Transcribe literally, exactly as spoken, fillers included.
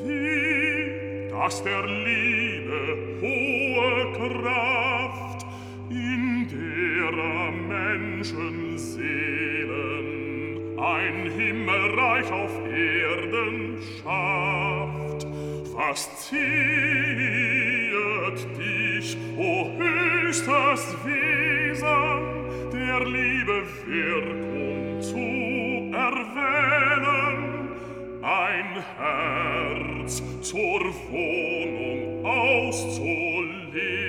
Wie, dass der Liebe hohe Kraft in derer Menschen Seelen ein Himmelreich auf Erden schafft, fasziniert dich, o höchstes Wesen, der Liebe Wirkung zu erwähnen, ein Herz zur Wohnung auszulegen.